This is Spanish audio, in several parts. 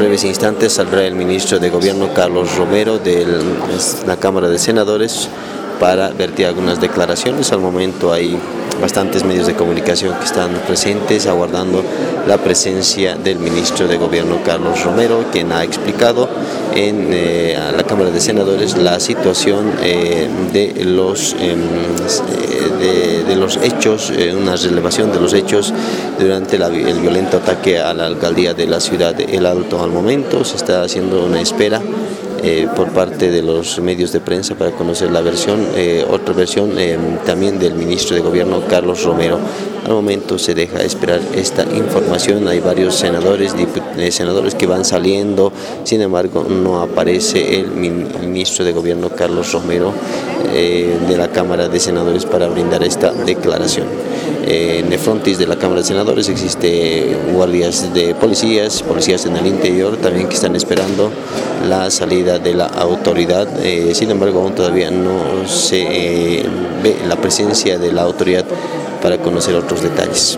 breves instantes saldrá el ministro de Gobierno, Carlos Romero, de la Cámara de Senadores, para vertir algunas declaraciones. Al momento hay bastantes medios de comunicación que están presentes aguardando la presencia del ministro de Gobierno, Carlos Romero, quien ha explicado a la Cámara de Senadores la situación de los hechos, una relevación de los hechos durante el violento ataque a la alcaldía de la ciudad de El Alto. Al momento se está haciendo una espera por parte de los medios de prensa para conocer la versión, otra versión también del ministro de Gobierno, Carlos Romero. Al momento se deja esperar esta información. Hay varios senadores que van saliendo, sin embargo no aparece el ministro de Gobierno, Carlos Romero, de la Cámara de Senadores para brindar esta declaración. En el frontis de la Cámara de Senadores existe guardias de policías en el interior también que están esperando la salida de la autoridad. Sin embargo, aún todavía no se ve la presencia de la autoridad para conocer otros detalles.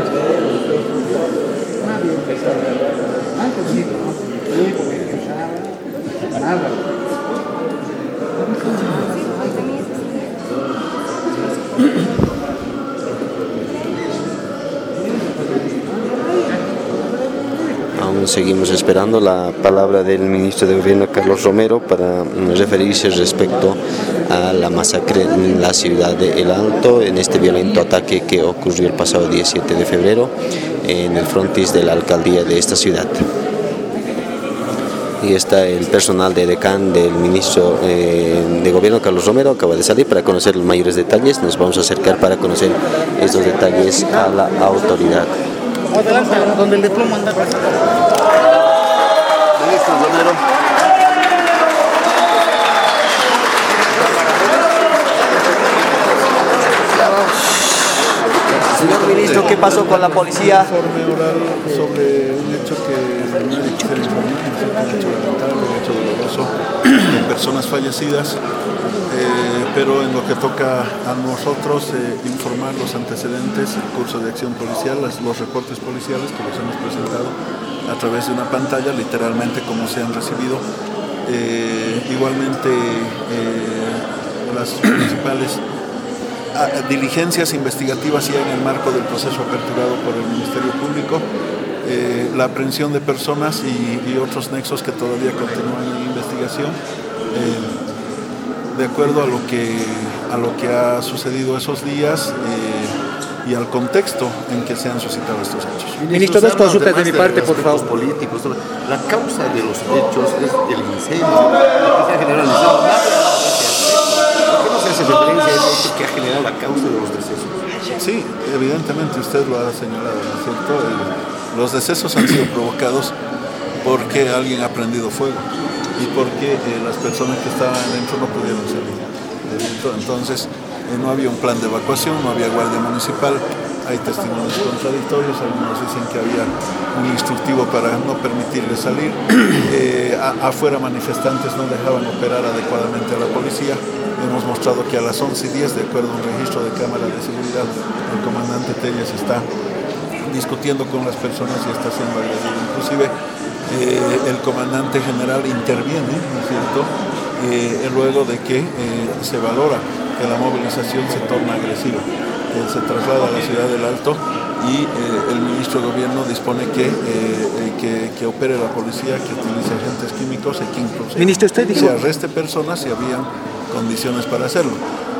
Aún seguimos esperando la palabra del ministro de Gobierno, Carlos Romero, para referirse respecto a la masacre en la ciudad de El Alto, en este violento ataque que ocurrió el pasado 17 de febrero en el frontis de la alcaldía de esta ciudad. Y está el personal de Edecán del ministro de Gobierno, Carlos Romero, acaba de salir para conocer los mayores detalles. Nos vamos a acercar para conocer estos detalles a la autoridad. Adelante, donde el diploma anda. Ministro Romero. Señor ministro, ¿qué pasó con la policía? Informe oral sobre un hecho que se le informó, un hecho lamentable, un hecho doloroso, de personas fallecidas, pero en lo que toca a nosotros informar los antecedentes, el curso de acción policial, los reportes policiales que los hemos presentado a través de una pantalla, literalmente como se han recibido. Igualmente las principales diligencias investigativas ya en el marco del proceso aperturado por el Ministerio Público, la aprehensión de personas y otros nexos que todavía continúan en investigación, de acuerdo a lo que ha sucedido esos días y al contexto en que se han suscitado estos hechos. Ministro, dos consultas de mi parte, por favor. Políticos, la causa de los hechos es el incendio, la que se ha generado el incendio. ¿Por qué no se hace referencia a ese hecho que ha generado la causa de los decesos? Sí, evidentemente usted lo ha señalado, ¿no es cierto? Los decesos han sido provocados porque alguien ha prendido fuego y porque las personas que estaban adentro no pudieron salir. Entonces no había un plan de evacuación, no había guardia municipal, hay testimonios contradictorios, algunos dicen que había un instructivo para no permitirles salir, afuera manifestantes no dejaban operar adecuadamente a la policía. Hemos mostrado que a las 11:10, de acuerdo a un registro de cámara de seguridad, el comandante Telles está discutiendo con las personas y está siendo agredido. Inclusive el comandante general interviene, ¿no es cierto?, luego de que se valora que la movilización se torna agresiva. Se traslada a la ciudad del Alto y el ministro de Gobierno dispone que opere la policía, que utilice agentes químicos y que incluso se arreste personas si habían condiciones para hacerlo.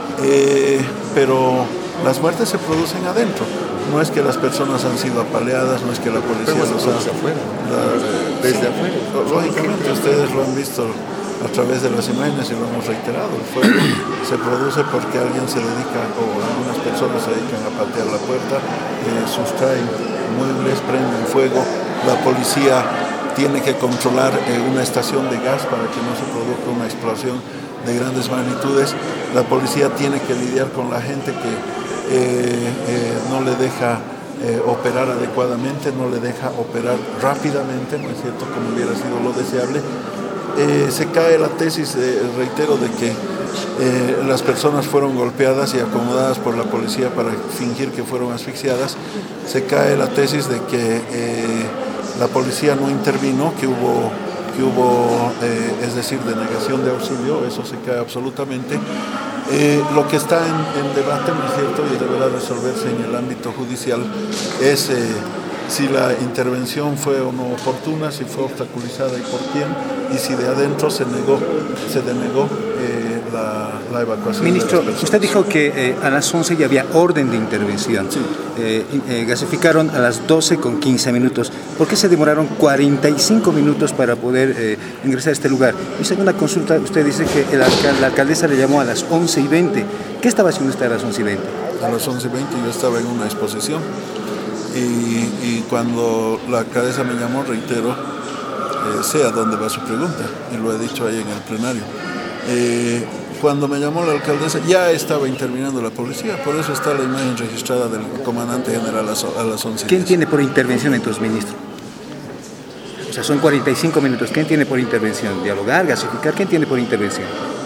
Pero las muertes se producen adentro. No es que las personas han sido apaleadas, no es que la policía los ha... Desde afuera. Lógicamente, ustedes lo han visto a través de las imágenes y lo hemos reiterado. El fuego se produce porque alguien se dedica, o algunas personas se dedican a patear la puerta, sustraen muebles, prenden fuego. La policía tiene que controlar una estación de gas para que no se produzca una explosión de grandes magnitudes. La policía tiene que lidiar con la gente que no le deja operar adecuadamente, no le deja operar rápidamente, ¿no es cierto?, como hubiera sido lo deseable. Se cae la tesis, reitero, de que las personas fueron golpeadas y acomodadas por la policía para fingir que fueron asfixiadas. Se cae la tesis de que la policía no intervino, que hubo es decir, denegación de auxilio, eso se cae absolutamente. Lo que está en debate, ¿no es cierto?, y deberá resolverse en el ámbito judicial, es si la intervención fue o no oportuna, si fue obstaculizada y por quién, y si de adentro se denegó la evacuación. Ministro, usted dijo que a las 11 ya había orden de intervención. Sí. Gasificaron a las 12:15. ¿Por qué se demoraron 45 minutos para poder ingresar a este lugar? Y segunda consulta, usted dice que la alcaldesa le llamó a las 11:20. ¿Qué estaba haciendo usted a las 11:20? A las 11:20 yo estaba en una exposición y cuando la alcaldesa me llamó, reitero, sé a dónde va su pregunta, y lo he dicho ahí en el plenario. Cuando me llamó la alcaldesa ya estaba interviniendo la policía, por eso está la imagen registrada del comandante general a las 11:10. ¿Quién tiene por intervención entonces, ministro? O sea, son 45 minutos. ¿Quién tiene por intervención? ¿Dialogar, gasificar? ¿Quién tiene por intervención?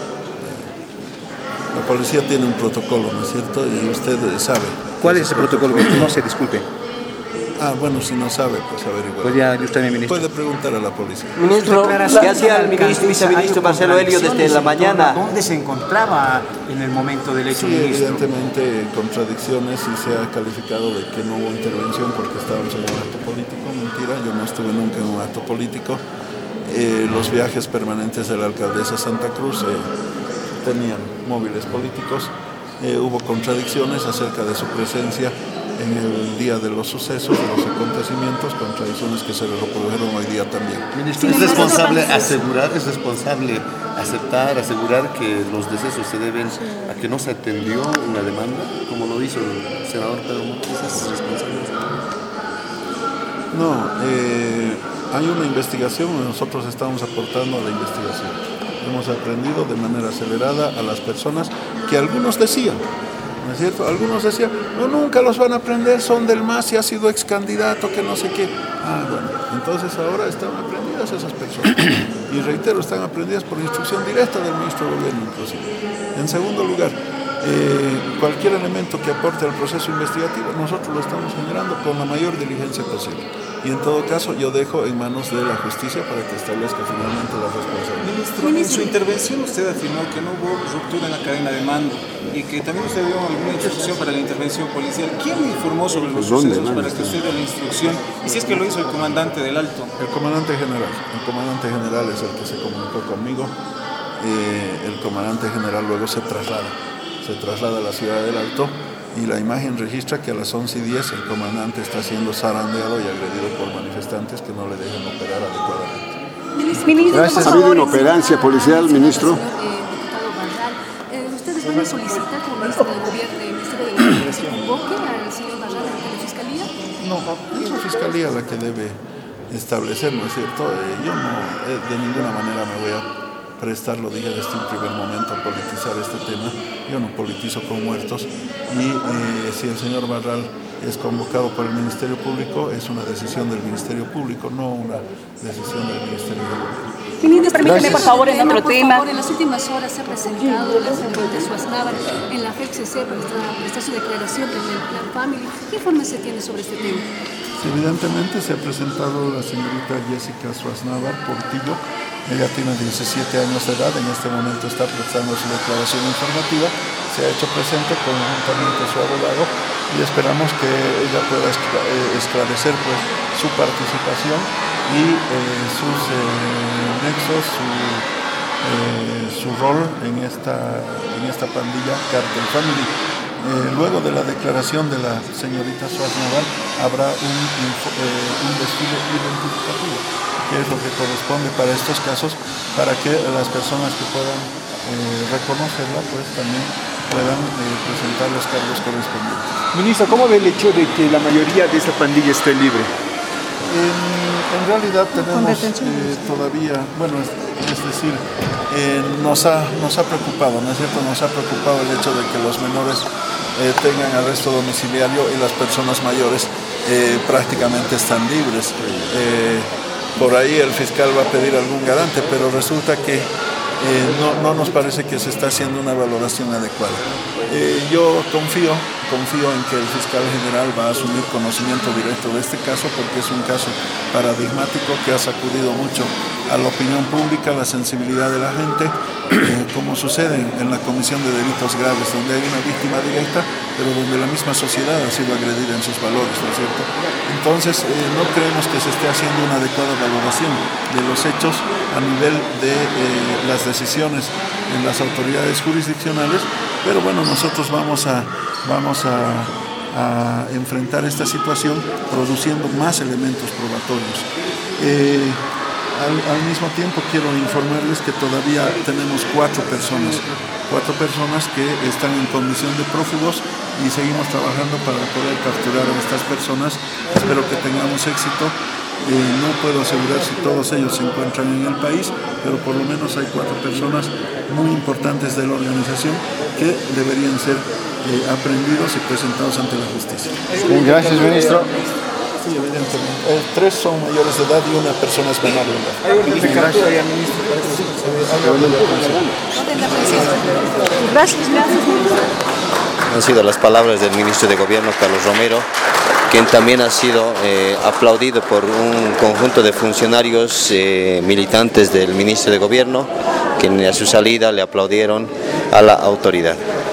La policía tiene un protocolo, ¿no es cierto? Y usted sabe. ¿Cuál es ese protocolo? No se disculpe. Bueno, si no sabe, pues averiguar. Pues ya usted, ministro. Puede preguntar a la policía. Ministro, ¿qué hacía el viceministro Marcelo Elio desde la mañana? ¿Dónde se encontraba en el momento del hecho, Sí, ministro? evidentemente contradicciones, y se ha calificado de que no hubo intervención porque estábamos en un acto político. Mentira, yo no estuve nunca en un acto político. Los viajes permanentes de la alcaldesa Santa Cruz tenían móviles políticos. Hubo contradicciones acerca de su presencia en el día de los sucesos, de los acontecimientos, contradicciones que se reprodujeron hoy día también. Ministro, ¿es responsable asegurar que los decesos se deben a que no se atendió una demanda, como lo hizo el senador Pedro Montes? ¿Es responsable? No, hay una investigación y nosotros estamos aportando a la investigación. Hemos aprendido de manera acelerada a las personas que algunos decían, ¿no es cierto? Algunos decían, no, nunca los van a prender, son del MAS y ha sido ex candidato, que no sé qué. Bueno, entonces ahora están aprendidas esas personas. Y reitero, están aprendidas por instrucción directa del ministro de Gobierno, inclusive. En segundo lugar, cualquier elemento que aporte al proceso investigativo, nosotros lo estamos generando con la mayor diligencia posible. Y en todo caso, yo dejo en manos de la justicia para que establezca finalmente las responsabilidades. Ministro, en su intervención usted afirmó que no hubo ruptura en la cadena de mando y que también usted dio alguna instrucción para la intervención policial. ¿Quién le informó sobre los sucesos para que usted dé la instrucción? Y si es que lo hizo el comandante del Alto. El comandante general es el que se comunicó conmigo. El comandante general luego se traslada a la ciudad del Alto, y la imagen registra que a las 11:10 el comandante está siendo zarandeado y agredido por manifestantes que no le dejan operar adecuadamente. Gracias. ¿Ha habido inoperancia policial, ministro? ¿Ustedes van a solicitar como ministro del Gobierno, el Ministerio de Gobierno, que se convoque al señor Barral ante la Fiscalía? No, es la Fiscalía la que debe establecer, ¿no es cierto? Yo no, de ninguna manera me voy a prestar, lo dije desde un primer momento, a politizar este tema. Yo no politizo con muertos, y si el señor Barral es convocado por el Ministerio Público, es una decisión del Ministerio Público, no una decisión del Ministerio de Gobierno. Ministro, permítame, por favor, en otro tema. En las últimas horas se ha presentado la señorita Suaznavar en la FECCC para prestar su declaración en el Plan Family. ¿Qué informe se tiene sobre este tema? Evidentemente se ha presentado la señorita Jessica Suaznavar Portillo. Ella tiene 17 años de edad, en este momento está prestando su declaración informativa, se ha hecho presente conjuntamente su abogado, y esperamos que ella pueda esclarecer pues su participación y sus nexos, su rol en esta pandilla Cartel Family. Luego de la declaración de la señorita Suaznavar habrá un desfile identificativo, que es lo que corresponde para estos casos, para que las personas que puedan reconocerla pues también puedan presentar los cargos correspondientes. Ministro, ¿cómo ve el hecho de que la mayoría de esta pandilla esté libre? En realidad tenemos todavía, bueno, es decir, nos ha preocupado, ¿no es cierto? Nos ha preocupado el hecho de que los menores tengan arresto domiciliario y las personas mayores prácticamente están libres. Por ahí el fiscal va a pedir algún garante, pero resulta que no nos parece que se está haciendo una valoración adecuada. Yo confío confío en que el fiscal general va a asumir conocimiento directo de este caso, porque es un caso paradigmático que ha sacudido mucho a la opinión pública, la sensibilidad de la gente, como sucede en la comisión de delitos graves, donde hay una víctima directa, pero donde la misma sociedad ha sido agredida en sus valores, ¿no es cierto? Entonces, no creemos que se esté haciendo una adecuada valoración de los hechos a nivel de las decisiones en las autoridades jurisdiccionales, pero bueno, nosotros vamos a enfrentar esta situación produciendo más elementos probatorios. Al mismo tiempo quiero informarles que todavía tenemos cuatro personas que están en condición de prófugos y seguimos trabajando para poder capturar a estas personas. Espero que tengamos éxito. No puedo asegurar si todos ellos se encuentran en el país, pero por lo menos hay 4 personas muy importantes de la organización que deberían ser aprehendidos y presentados ante la justicia. Gracias, ministro. Sí, evidentemente. 3 son mayores de edad y una persona es menor de edad. ¿Hay orden de captura ya, ministro? Gracias. Han sido las palabras del ministro de Gobierno, Carlos Romero, quien también ha sido aplaudido por un conjunto de funcionarios militantes del ministro de Gobierno, quienes a su salida le aplaudieron a la autoridad.